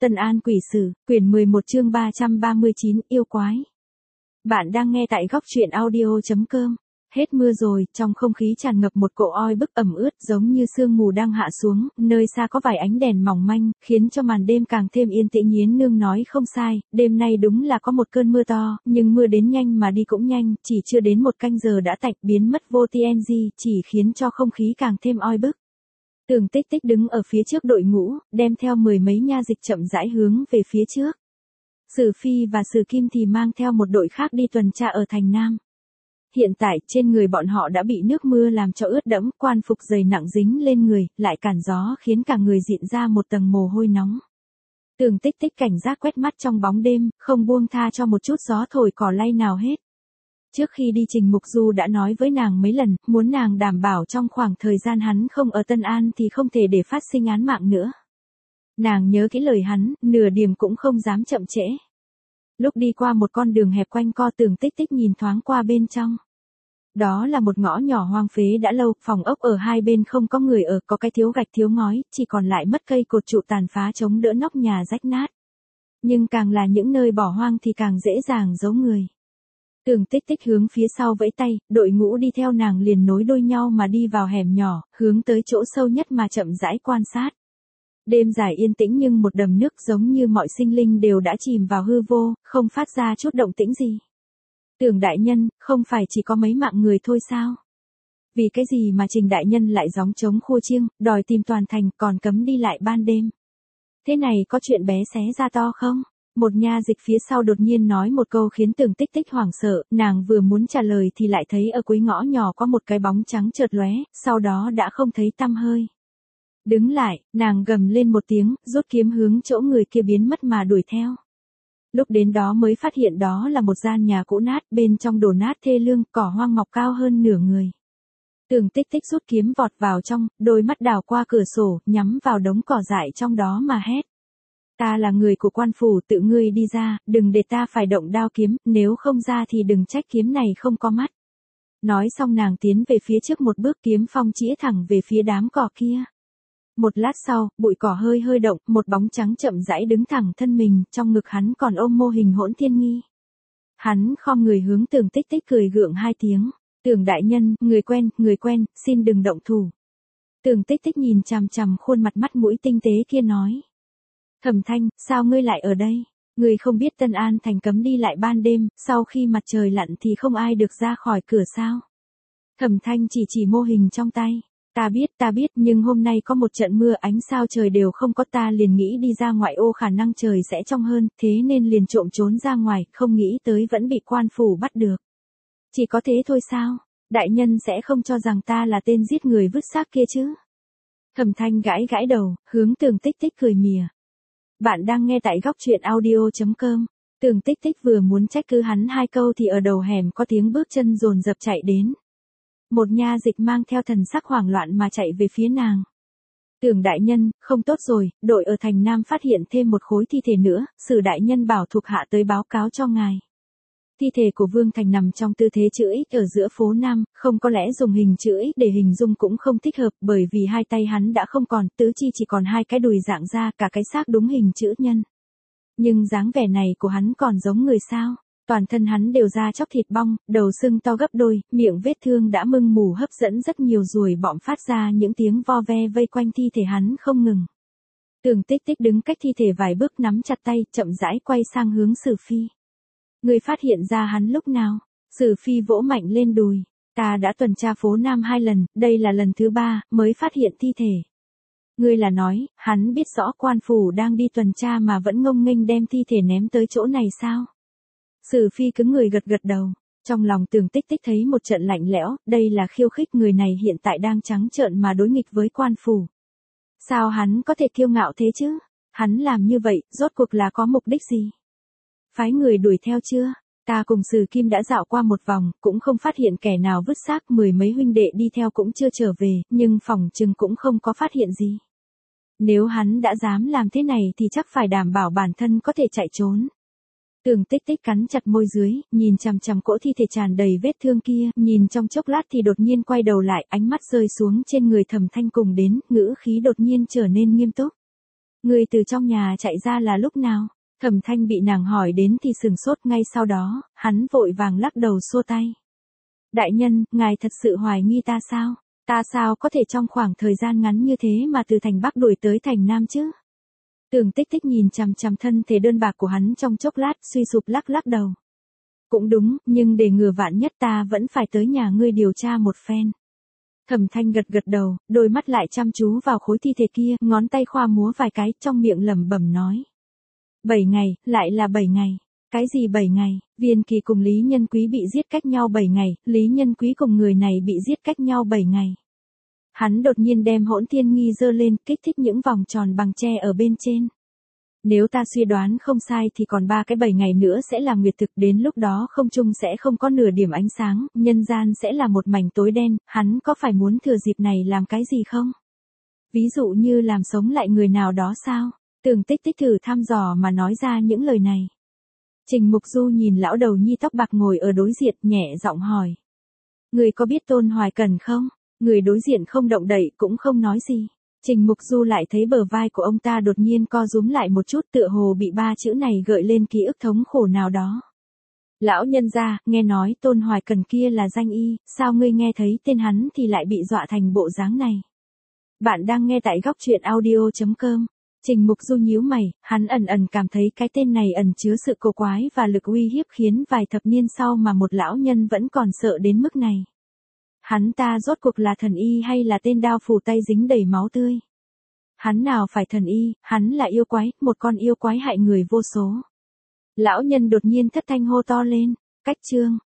Tân An Quỷ Sử, quyển 11 chương 339, yêu quái. Bạn đang nghe tại góc truyện audio.com. Hết mưa rồi, trong không khí tràn ngập một cỗ oi bức ẩm ướt giống như sương mù đang hạ xuống, nơi xa có vài ánh đèn mỏng manh, khiến cho màn đêm càng thêm yên tĩnh. Yến Nương nói không sai, đêm nay đúng là có một cơn mưa to, nhưng mưa đến nhanh mà đi cũng nhanh, chỉ chưa đến một canh giờ đã tạnh biến mất vô TNG, chỉ khiến cho không khí càng thêm oi bức. Tường Tích Tích đứng ở phía trước đội ngũ, đem theo mười mấy nha dịch chậm rãi hướng về phía trước. Sử Phi và Sử Kim thì mang theo một đội khác đi tuần tra ở thành Nam. Hiện tại trên người bọn họ đã bị nước mưa làm cho ướt đẫm, quan phục dày nặng dính lên người, lại cản gió khiến cả người dịn ra một tầng mồ hôi nóng. Tường Tích Tích cảnh giác quét mắt trong bóng đêm, không buông tha cho một chút gió thổi cỏ lay nào hết. Trước khi đi Trình Mục Du đã nói với nàng mấy lần, muốn nàng đảm bảo trong khoảng thời gian hắn không ở Tân An thì không thể để phát sinh án mạng nữa. Nàng nhớ kỹ lời hắn, nửa điểm cũng không dám chậm trễ. Lúc đi qua một con đường hẹp quanh co, Tường Tích Tích nhìn thoáng qua bên trong. Đó là một ngõ nhỏ hoang phế đã lâu, phòng ốc ở hai bên không có người ở, có cái thiếu gạch thiếu ngói, chỉ còn lại mất cây cột trụ tàn phá chống đỡ nóc nhà rách nát. Nhưng càng là những nơi bỏ hoang thì càng dễ dàng giấu người. Tường Tích Tích hướng phía sau vẫy tay, đội ngũ đi theo nàng liền nối đuôi nhau mà đi vào hẻm nhỏ, hướng tới chỗ sâu nhất mà chậm rãi quan sát. Đêm dài yên tĩnh nhưng một đầm nước giống như mọi sinh linh đều đã chìm vào hư vô, không phát ra chút động tĩnh gì. Tưởng đại nhân, không phải chỉ có mấy mạng người thôi sao? Vì cái gì mà Trình đại nhân lại gióng trống khua chiêng, đòi tìm toàn thành, còn cấm đi lại ban đêm? Thế này có chuyện bé xé ra to không? Một nha dịch phía sau đột nhiên nói một câu khiến Tường Tích Tích hoảng sợ, nàng vừa muốn trả lời thì lại thấy ở cuối ngõ nhỏ có một cái bóng trắng chợt lóe, sau đó đã không thấy tăm hơi. Đứng lại, nàng gầm lên một tiếng, rút kiếm hướng chỗ người kia biến mất mà đuổi theo. Lúc đến đó mới phát hiện đó là một gian nhà cũ nát, bên trong đổ nát thê lương, cỏ hoang mọc cao hơn nửa người. Tường Tích Tích rút kiếm vọt vào trong, đôi mắt đảo qua cửa sổ, nhắm vào đống cỏ dại trong đó mà hét. Ta là người của quan phủ, tự ngươi đi ra, đừng để ta phải động đao kiếm, nếu không ra thì đừng trách kiếm này không có mắt. Nói xong nàng tiến về phía trước một bước, kiếm phong chĩa thẳng về phía đám cỏ kia. Một lát sau, bụi cỏ hơi hơi động, một bóng trắng chậm rãi đứng thẳng thân mình, trong ngực hắn còn ôm mô hình Hỗn Thiên Nghi. Hắn khom người hướng Tường Tích Tích cười gượng hai tiếng. Tưởng đại nhân, người quen, xin đừng động thủ. Tường Tích Tích nhìn chằm chằm khuôn mặt mắt mũi tinh tế kia nói. Thẩm Thanh, sao ngươi lại ở đây? Ngươi không biết Tân An thành cấm đi lại ban đêm, sau khi mặt trời lặn thì không ai được ra khỏi cửa sao? Thẩm Thanh chỉ mô hình trong tay. Ta biết, nhưng hôm nay có một trận mưa, ánh sao trời đều không có, ta liền nghĩ đi ra ngoại ô khả năng trời sẽ trong hơn, thế nên liền trộm trốn ra ngoài, không nghĩ tới vẫn bị quan phủ bắt được. Chỉ có thế thôi sao? Đại nhân sẽ không cho rằng ta là tên giết người vứt xác kia chứ? Thẩm Thanh gãi đầu, hướng Tường Tích Tích cười mỉa. Bạn đang nghe tại góc truyện audio.com. Tường Tích Tích vừa muốn trách cứ hắn hai câu thì ở đầu hẻm có tiếng bước chân dồn dập chạy đến. Một nha dịch mang theo thần sắc hoảng loạn mà chạy về phía nàng. Tưởng đại nhân, không tốt rồi, đội ở thành Nam phát hiện thêm một khối thi thể nữa, Sử đại nhân bảo thuộc hạ tới báo cáo cho ngài. Thi thể của Vương Thành nằm trong tư thế chữ X ở giữa phố Nam, không có lẽ dùng hình chữ X để hình dung cũng không thích hợp, bởi vì hai tay hắn đã không còn, tứ chi chỉ còn hai cái đùi dạng ra, cả cái xác đúng hình chữ nhân. Nhưng dáng vẻ này của hắn còn giống người sao? Toàn thân hắn đều da chóc thịt bong, đầu sưng to gấp đôi, miệng vết thương đã mưng mù hấp dẫn rất nhiều ruồi bọm phát ra những tiếng vo ve vây quanh thi thể hắn không ngừng. Tường Tích Tích đứng cách thi thể vài bước nắm chặt tay, chậm rãi quay sang hướng Sử Phi. Ngươi phát hiện ra hắn lúc nào? Sử Phi vỗ mạnh lên đùi. Ta đã tuần tra phố Nam 2 lần, đây là lần thứ 3, mới phát hiện thi thể. Ngươi là nói, hắn biết rõ quan phủ đang đi tuần tra mà vẫn ngông nghênh đem thi thể ném tới chỗ này sao? Sử Phi cứng người gật đầu. Trong lòng Tường Tích Tích thấy một trận lạnh lẽo, đây là khiêu khích, người này hiện tại đang trắng trợn mà đối nghịch với quan phủ. Sao hắn có thể kiêu ngạo thế chứ? Hắn làm như vậy, rốt cuộc là có mục đích gì? Phái người đuổi theo chưa? Ta cùng Sử Kim đã dạo qua một vòng, cũng không phát hiện kẻ nào vứt xác, mười mấy huynh đệ đi theo cũng chưa trở về, nhưng phỏng chừng cũng không có phát hiện gì. Nếu hắn đã dám làm thế này thì chắc phải đảm bảo bản thân có thể chạy trốn. Tường Tích Tích cắn chặt môi dưới, nhìn chằm chằm cỗ thi thể tràn đầy vết thương kia, nhìn trong chốc lát thì đột nhiên quay đầu lại, ánh mắt rơi xuống trên người Thẩm Thanh cùng đến, ngữ khí đột nhiên trở nên nghiêm túc. Ngươi từ trong nhà chạy ra là lúc nào? Thẩm Thanh bị nàng hỏi đến thì sừng sốt, ngay sau đó, hắn vội vàng lắc đầu xua tay. Đại nhân, ngài thật sự hoài nghi ta sao? Ta sao có thể trong khoảng thời gian ngắn như thế mà từ thành Bắc đuổi tới thành Nam chứ? Tưởng Tích Tích nhìn chằm chằm thân thể đơn bạc của hắn trong chốc lát, suy sụp lắc lắc đầu. Cũng đúng, nhưng để ngừa vạn nhất ta vẫn phải tới nhà ngươi điều tra một phen. Thẩm Thanh gật gật đầu, đôi mắt lại chăm chú vào khối thi thể kia, ngón tay khoa múa vài cái, trong miệng lẩm bẩm nói. 7 ngày, lại là 7 ngày. Cái gì 7 ngày? Viên Kỳ cùng Lý Nhân Quý bị giết cách nhau 7 ngày, Lý Nhân Quý cùng người này bị giết cách nhau 7 ngày. Hắn đột nhiên đem Hỗn Thiên Nghi giơ lên, kích thích những vòng tròn bằng tre ở bên trên. Nếu ta suy đoán không sai thì còn 3 cái 7 ngày nữa sẽ là nguyệt thực, đến lúc đó không trung sẽ không có nửa điểm ánh sáng, nhân gian sẽ là một mảnh tối đen, hắn có phải muốn thừa dịp này làm cái gì không? Ví dụ như làm sống lại người nào đó sao? Tưởng Tích Tích thử thăm dò mà nói ra những lời này. Trình Mục Du nhìn lão đầu nhi tóc bạc ngồi ở đối diện, nhẹ giọng hỏi. Người có biết Tôn Hoài Cần không? Người đối diện không động đậy cũng không nói gì. Trình Mục Du lại thấy bờ vai của ông ta đột nhiên co rúm lại một chút, tựa hồ bị 3 chữ này gợi lên ký ức thống khổ nào đó. Lão nhân gia, nghe nói Tôn Hoài Cần kia là danh y, sao ngươi nghe thấy tên hắn thì lại bị dọa thành bộ dáng này? Bạn đang nghe tại góc truyện audio.com. Trình Mục Du nhíu mày, hắn ẩn ẩn cảm thấy cái tên này ẩn chứa sự cổ quái và lực uy hiếp khiến vài thập niên sau mà một lão nhân vẫn còn sợ đến mức này. Hắn ta rốt cuộc là thần y hay là tên đao phủ tay dính đầy máu tươi? Hắn nào phải thần y, hắn là yêu quái, một con yêu quái hại người vô số. Lão nhân đột nhiên thất thanh hô to lên, cách chương.